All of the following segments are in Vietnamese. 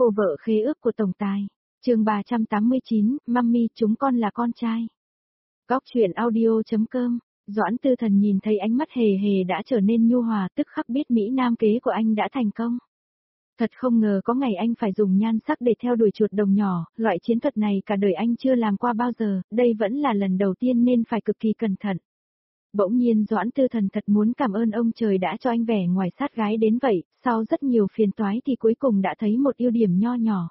Cô vợ khế ước của tổng tài. Chương 389, Mummy, chúng con là con trai. Góc truyện audio.com. Doãn Tư Thần nhìn thấy ánh mắt Hề Hề đã trở nên nhu hòa, tức khắc biết Mỹ Nam kế của anh đã thành công. Thật không ngờ có ngày anh phải dùng nhan sắc để theo đuổi chuột đồng nhỏ, loại chiến thuật này cả đời anh chưa làm qua bao giờ, đây vẫn là lần đầu tiên nên phải cực kỳ cẩn thận. Bỗng nhiên Doãn Tư Thần thật muốn cảm ơn ông trời đã cho anh vẻ ngoài sát gái đến vậy, sau rất nhiều phiền toái thì cuối cùng đã thấy một ưu điểm nho nhỏ.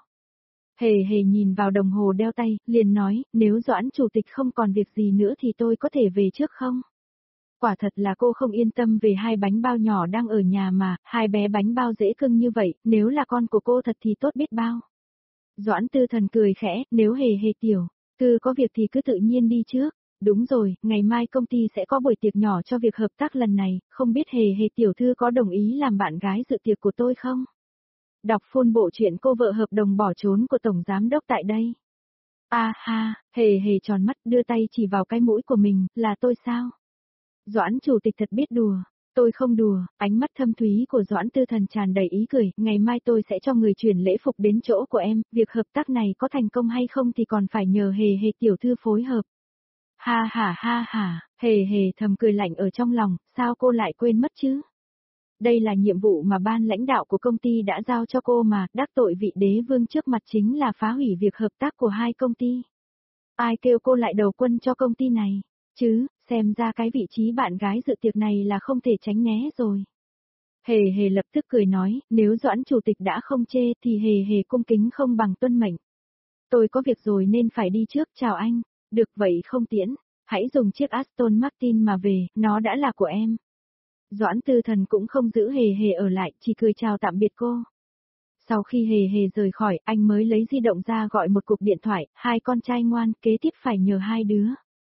Hề Hề nhìn vào đồng hồ đeo tay, liền nói, nếu Doãn chủ tịch không còn việc gì nữa thì tôi có thể về trước không? Quả thật là cô không yên tâm về hai bánh bao nhỏ đang ở nhà mà, hai bé bánh bao dễ cưng như vậy, nếu là con của cô thật thì tốt biết bao. Doãn Tư Thần cười khẽ, nếu Hề Hề tiểu thư có việc thì cứ tự nhiên đi trước. Đúng rồi, ngày mai công ty sẽ có buổi tiệc nhỏ cho việc hợp tác lần này, không biết Hề Hề tiểu thư có đồng ý làm bạn gái dự tiệc của tôi không? Đọc full bộ truyện cô vợ hợp đồng bỏ trốn của Tổng Giám Đốc tại đây. À ha, Hề Hề tròn mắt đưa tay chỉ vào cái mũi của mình, là tôi sao? Doãn chủ tịch thật biết đùa, tôi không đùa, ánh mắt thâm thúy của Doãn Tư Thần tràn đầy ý cười, ngày mai tôi sẽ cho người chuyển lễ phục đến chỗ của em, việc hợp tác này có thành công hay không thì còn phải nhờ Hề Hề tiểu thư phối hợp. Ha ha, Hề Hề thầm cười lạnh ở trong lòng, sao cô lại quên mất chứ? Đây là nhiệm vụ mà ban lãnh đạo của công ty đã giao cho cô mà, đắc tội vị đế vương trước mặt chính là phá hủy việc hợp tác của hai công ty. Ai kêu cô lại đầu quân cho công ty này, chứ, xem ra cái vị trí bạn gái dự tiệc này là không thể tránh né rồi. Hề Hề lập tức cười nói, nếu Doãn chủ tịch đã không chê thì Hề Hề cung kính không bằng tuân mệnh. Tôi có việc rồi nên phải đi trước, chào anh. Được vậy không tiễn, hãy dùng chiếc Aston Martin mà về, nó đã là của em. Doãn Tư Thần cũng không giữ Hề Hề ở lại, chỉ cười chào tạm biệt cô. Sau khi Hề Hề rời khỏi, anh mới lấy di động ra gọi một cuộc điện thoại, hai con trai ngoan, kế tiếp phải nhờ hai đứa.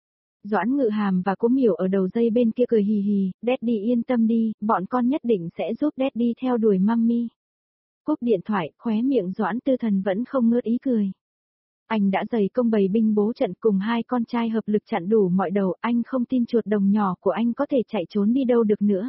Doãn Ngự Hàm và Cố Miểu ở đầu dây bên kia cười hì hì, Daddy yên tâm đi, bọn con nhất định sẽ giúp Daddy theo đuổi Mummy. Cúp điện thoại, khóe miệng Doãn Tư Thần vẫn không ngớt ý cười. Anh đã dày công bày binh bố trận cùng hai con trai hợp lực chặn đủ mọi đầu, anh không tin chuột đồng nhỏ của anh có thể chạy trốn đi đâu được nữa.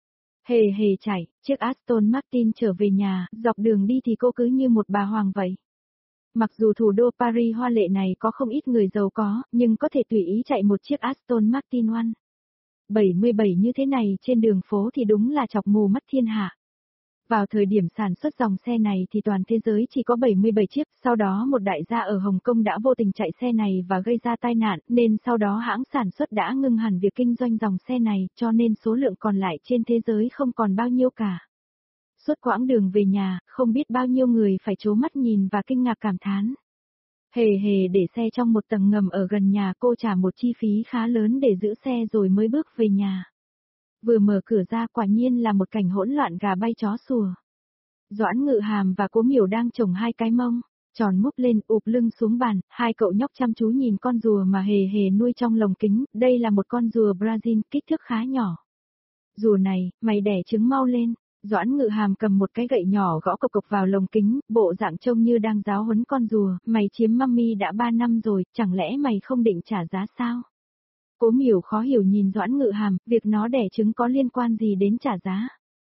Hề Hề chạy, chiếc Aston Martin trở về nhà, dọc đường đi thì cô cứ như một bà hoàng vậy. Mặc dù thủ đô Paris hoa lệ này có không ít người giàu có, nhưng có thể tùy ý chạy một chiếc Aston Martin One 77 như thế này trên đường phố thì đúng là chọc mù mắt thiên hạ. Vào thời điểm sản xuất dòng xe này thì toàn thế giới chỉ có 77 chiếc, sau đó một đại gia ở Hồng Kông đã vô tình chạy xe này và gây ra tai nạn, nên sau đó hãng sản xuất đã ngưng hẳn việc kinh doanh dòng xe này, cho nên số lượng còn lại trên thế giới không còn bao nhiêu cả. Suốt quãng đường về nhà, không biết bao nhiêu người phải trố mắt nhìn và kinh ngạc cảm thán. Hề Hề để xe trong một tầng ngầm ở gần nhà, cô trả một chi phí khá lớn để giữ xe rồi mới bước về nhà. Vừa mở cửa ra quả nhiên là một cảnh hỗn loạn gà bay chó sủa. Doãn Ngự Hàm và Cố Miểu đang chồng hai cái mông, tròn múp lên ụp lưng xuống bàn, hai cậu nhóc chăm chú nhìn con rùa mà Hề Hề nuôi trong lồng kính, đây là một con rùa Brazil kích thước khá nhỏ. Rùa này, mày đẻ trứng mau lên. Doãn Ngự Hàm cầm một cái gậy nhỏ gõ cộc cộc vào lồng kính, bộ dạng trông như đang giáo huấn con rùa, mày chiếm Mummy đã 3 năm rồi, chẳng lẽ mày không định trả giá sao? Cố Miểu khó hiểu nhìn Doãn Ngự Hàm, việc nó đẻ trứng có liên quan gì đến trả giá?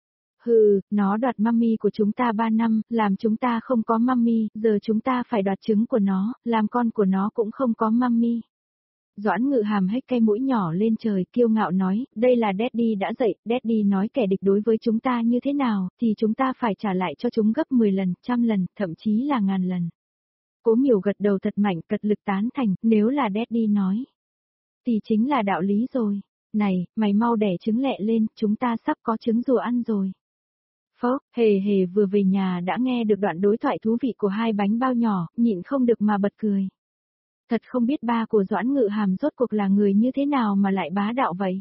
Hừ, nó đoạt Mummy của chúng ta 3 năm, làm chúng ta không có Mummy, giờ chúng ta phải đoạt trứng của nó, làm con của nó cũng không có Mummy. Doãn Ngự Hàm hếch cái mũi nhỏ lên trời, kiêu ngạo nói, đây là Daddy đã dạy, Daddy nói kẻ địch đối với chúng ta như thế nào, thì chúng ta phải trả lại cho chúng gấp 10 lần, 100 lần, thậm chí là 1000 lần. Cố Miểu gật đầu thật mạnh, cật lực tán thành, nếu là Daddy nói, thì chính là đạo lý rồi. Này, mày mau đẻ trứng lẹ lên, chúng ta sắp có trứng rùa ăn rồi. Phốc, Hề Hề vừa về nhà đã nghe được đoạn đối thoại thú vị của hai bánh bao nhỏ, nhịn không được mà bật cười. Thật không biết ba của Doãn Ngự Hàm rốt cuộc là người như thế nào mà lại bá đạo vậy.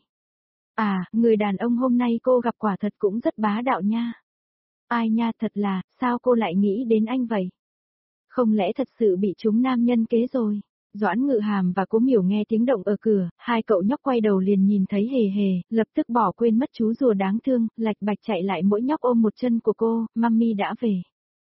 À, người đàn ông hôm nay cô gặp quả thật cũng rất bá đạo nha. Ai nha, thật là, sao cô lại nghĩ đến anh vậy? Không lẽ thật sự bị chúng nam nhân kế rồi? Doãn Ngự Hàm và Cố Miểu nghe tiếng động ở cửa, hai cậu nhóc quay đầu liền nhìn thấy Hề Hề, lập tức bỏ quên mất chú rùa đáng thương, lạch bạch chạy lại mỗi nhóc ôm một chân của cô, Mummy đã về.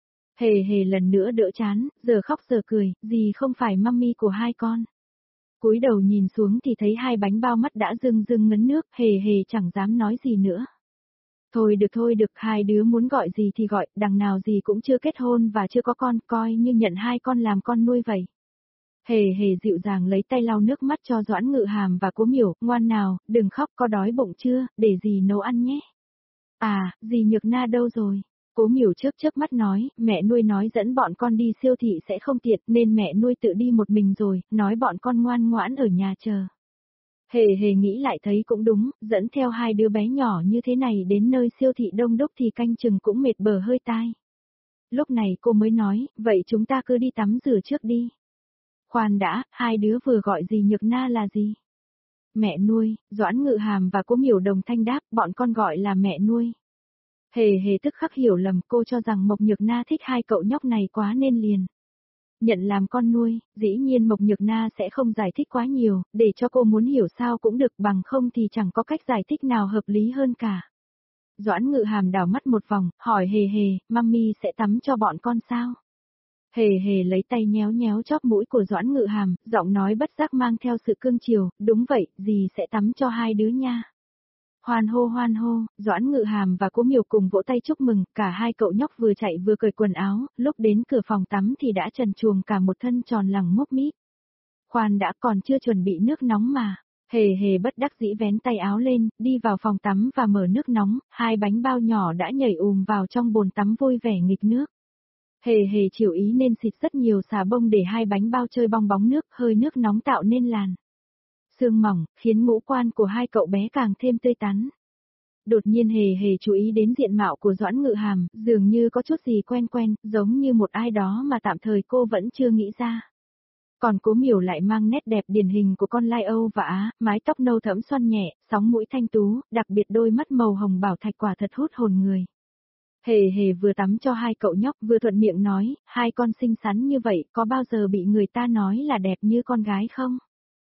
Hề Hề lần nữa đỡ chán, giờ khóc giờ cười, gì không phải Mummy của hai con. Cúi đầu nhìn xuống thì thấy hai bánh bao mắt đã rưng rưng ngấn nước, Hề Hề chẳng dám nói gì nữa. Thôi được, hai đứa muốn gọi gì thì gọi, đằng nào gì cũng chưa kết hôn và chưa có con, coi như nhận hai con làm con nuôi vậy. Hề hề dịu dàng lấy tay lau nước mắt cho Doãn Ngự Hàm và Cố Miểu, ngoan nào, đừng khóc, có đói bụng chưa, để dì nấu ăn nhé. À, dì Nhược Na đâu rồi? Cố Miểu chớp mắt nói, mẹ nuôi nói dẫn bọn con đi siêu thị sẽ không tiện nên mẹ nuôi tự đi một mình rồi, nói bọn con ngoan ngoãn ở nhà chờ. Hề hề nghĩ lại thấy cũng đúng, dẫn theo hai đứa bé nhỏ như thế này đến nơi siêu thị đông đúc thì canh chừng cũng mệt bờ hơi tai. Lúc này cô mới nói, vậy chúng ta cứ đi tắm rửa trước đi. Khoan đã, hai đứa vừa gọi dì Nhược Na là gì? Mẹ nuôi, Doãn Ngự Hàm và Cố Miểu đồng thanh đáp, bọn con gọi là mẹ nuôi. Hề hề tức khắc hiểu lầm, cô cho rằng Mộc Nhược Na thích hai cậu nhóc này quá nên liền nhận làm con nuôi, dĩ nhiên Mộc Nhược Na sẽ không giải thích quá nhiều, để cho cô muốn hiểu sao cũng được, bằng không thì chẳng có cách giải thích nào hợp lý hơn cả. Doãn Ngự Hàm đảo mắt một vòng, hỏi hề hề, mami sẽ tắm cho bọn con sao? Hề hề lấy tay nhéo nhéo chóp mũi của Doãn Ngự Hàm, giọng nói bất giác mang theo sự cương chiều, đúng vậy, dì sẽ tắm cho hai đứa nha. Hoan hô, Doãn Ngự Hàm và Cố Miểu cùng vỗ tay chúc mừng, cả hai cậu nhóc vừa chạy vừa cởi quần áo, lúc đến cửa phòng tắm thì đã trần truồng cả một thân tròn lẳng mốc mít. Khoan đã, còn chưa chuẩn bị nước nóng mà. Hề hề bất đắc dĩ vén tay áo lên, đi vào phòng tắm và mở nước nóng, hai bánh bao nhỏ đã nhảy vào trong bồn tắm vui vẻ nghịch nước. Hề hề chiều ý nên xịt rất nhiều xà bông để hai bánh bao chơi bong bóng nước, hơi nước nóng tạo nên làn sương mỏng, khiến ngũ quan của hai cậu bé càng thêm tươi tắn. Đột nhiên hề hề chú ý đến diện mạo của Doãn Ngự Hàm, dường như có chút gì quen quen, giống như một ai đó mà tạm thời cô vẫn chưa nghĩ ra. Còn Cố Miểu lại mang nét đẹp điển hình của con lai Âu và Á, mái tóc nâu thẫm xoăn nhẹ, sóng mũi thanh tú, đặc biệt đôi mắt màu hồng bảo thạch quả thật hút hồn người. Hề hề vừa tắm cho hai cậu nhóc vừa thuận miệng nói, hai con xinh xắn như vậy có bao giờ bị người ta nói là đẹp như con gái không?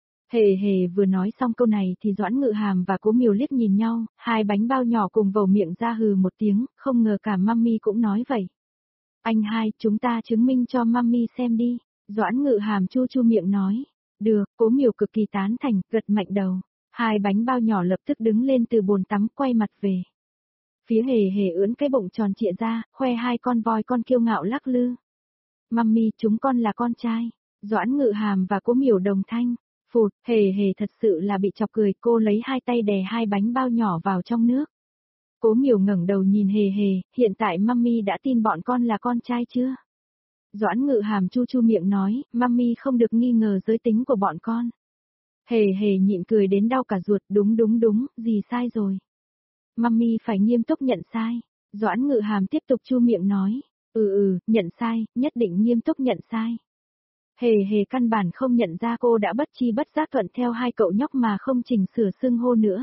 Hề hề vừa nói xong câu này thì Doãn Ngự Hàm và Cố Miểu liếc nhìn nhau, hai bánh bao nhỏ cùng vầu miệng ra hừ một tiếng, không ngờ cả mami cũng nói vậy. Anh hai, chúng ta chứng minh cho mami xem đi. Doãn Ngự Hàm chu chu miệng nói. Được, Cố Miểu cực kỳ tán thành, gật mạnh đầu. Hai bánh bao nhỏ lập tức đứng lên từ bồn tắm quay mặt về. Phía hề hề ưỡn cái bụng tròn trịa ra, khoe hai con voi con kiêu ngạo lắc lư. Mami, chúng con là con trai. Doãn Ngự Hàm và Cố Miểu đồng thanh. Phụt, hề hề thật sự là bị chọc cười, cô lấy hai tay đè hai bánh bao nhỏ vào trong nước. Cố Miểu ngẩng đầu nhìn hề hề, hiện tại mami đã tin bọn con là con trai chưa? Doãn Ngự Hàm chu chu miệng nói, mami không được nghi ngờ giới tính của bọn con. Hề hề nhịn cười đến đau cả ruột, đúng, gì sai rồi. Mami phải nghiêm túc nhận sai. Doãn Ngự Hàm tiếp tục chu miệng nói, nhận sai, nhất định nghiêm túc nhận sai. Hề hề căn bản không nhận ra cô đã bất chi bất giác thuận theo hai cậu nhóc mà không chỉnh sửa xưng hô nữa.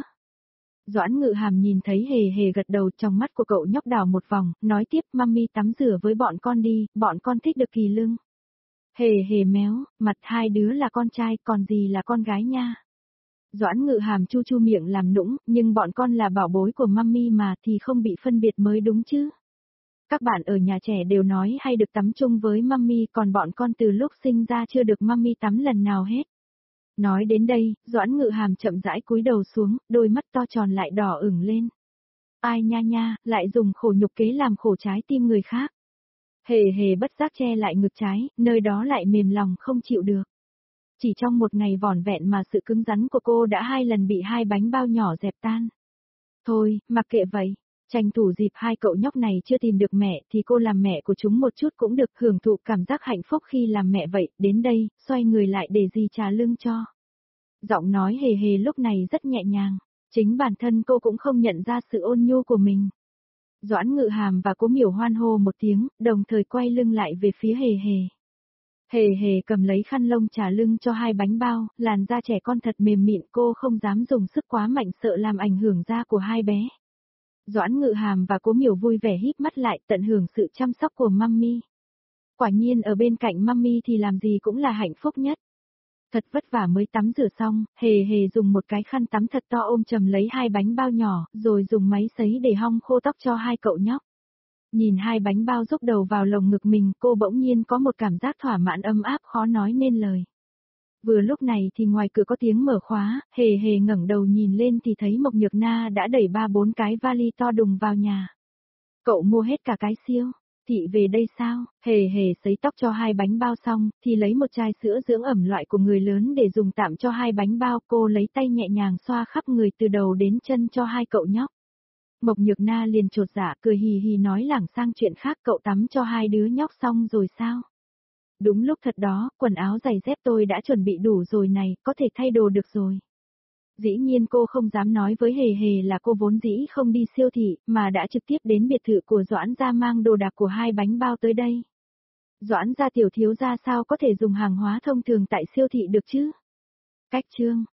Doãn Ngự Hàm nhìn thấy hề hề gật đầu, trong mắt của cậu nhóc đảo một vòng, nói tiếp mami tắm rửa với bọn con đi, bọn con thích được kỳ lưng. Hề hề méo, mặt hai đứa là con trai, còn gì là con gái nha. Doãn Ngự Hàm chu chu miệng làm nũng, nhưng bọn con là bảo bối của mami mà thì không bị phân biệt mới đúng chứ. Các bạn ở nhà trẻ đều nói hay được tắm chung với mami, còn bọn con từ lúc sinh ra chưa được mami tắm lần nào hết. Nói đến đây, Doãn Ngự Hàm chậm rãi cúi đầu xuống, đôi mắt to tròn lại đỏ ửng lên. Ai nha, lại dùng khổ nhục kế làm khổ trái tim người khác. Hề hề bất giác che lại ngực trái, nơi đó lại mềm lòng không chịu được. Chỉ trong một ngày vỏn vẹn mà sự cứng rắn của cô đã hai lần bị hai bánh bao nhỏ dẹp tan. Thôi, mặc kệ vậy. Tranh thủ dịp hai cậu nhóc này chưa tìm được mẹ thì cô làm mẹ của chúng một chút cũng được, hưởng thụ cảm giác hạnh phúc khi làm mẹ vậy, đến đây, xoay người lại để dì trà lưng cho. Giọng nói hề hề lúc này rất nhẹ nhàng, chính bản thân cô cũng không nhận ra sự ôn nhu của mình. Doãn Ngự Hàm và Cố Miểu hoan hô một tiếng, đồng thời quay lưng lại về phía hề hề. Hề hề cầm lấy khăn lông trà lưng cho hai bánh bao, làn da trẻ con thật mềm mịn, cô không dám dùng sức quá mạnh sợ làm ảnh hưởng da của hai bé. Doãn Ngự Hàm và Cố Miểu vui vẻ híp mắt lại tận hưởng sự chăm sóc của mami. Quả nhiên ở bên cạnh mami thì làm gì cũng là hạnh phúc nhất. Thật vất vả mới tắm rửa xong, hề hề dùng một cái khăn tắm thật to ôm chầm lấy hai bánh bao nhỏ, rồi dùng máy sấy để hong khô tóc cho hai cậu nhóc. Nhìn hai bánh bao rúc đầu vào lồng ngực mình, cô bỗng nhiên có một cảm giác thỏa mãn ấm áp khó nói nên lời. Vừa lúc này thì ngoài cửa có tiếng mở khóa, hề hề ngẩng đầu nhìn lên thì thấy Mộc Nhược Na đã đẩy 3-4 cái vali to đùng vào nhà. Cậu mua hết cả cái siêu, thị về đây sao? Hề hề sấy tóc cho 2 bánh bao xong, thì lấy một chai sữa dưỡng ẩm loại của người lớn để dùng tạm cho 2 bánh bao. Cô lấy tay nhẹ nhàng xoa khắp người từ đầu đến chân cho 2 cậu nhóc. Mộc Nhược Na liền chột dạ cười hì hì nói lảng sang chuyện khác, cậu tắm cho 2 đứa nhóc xong rồi sao? Đúng lúc thật đó, quần áo giày dép tôi đã chuẩn bị đủ rồi này, có thể thay đồ được rồi. Dĩ nhiên cô không dám nói với hề hề là cô vốn dĩ không đi siêu thị, mà đã trực tiếp đến biệt thự của Doãn gia mang đồ đạc của 2 bánh bao tới đây. Doãn gia tiểu thiếu gia sao có thể dùng hàng hóa thông thường tại siêu thị được chứ? Cách chương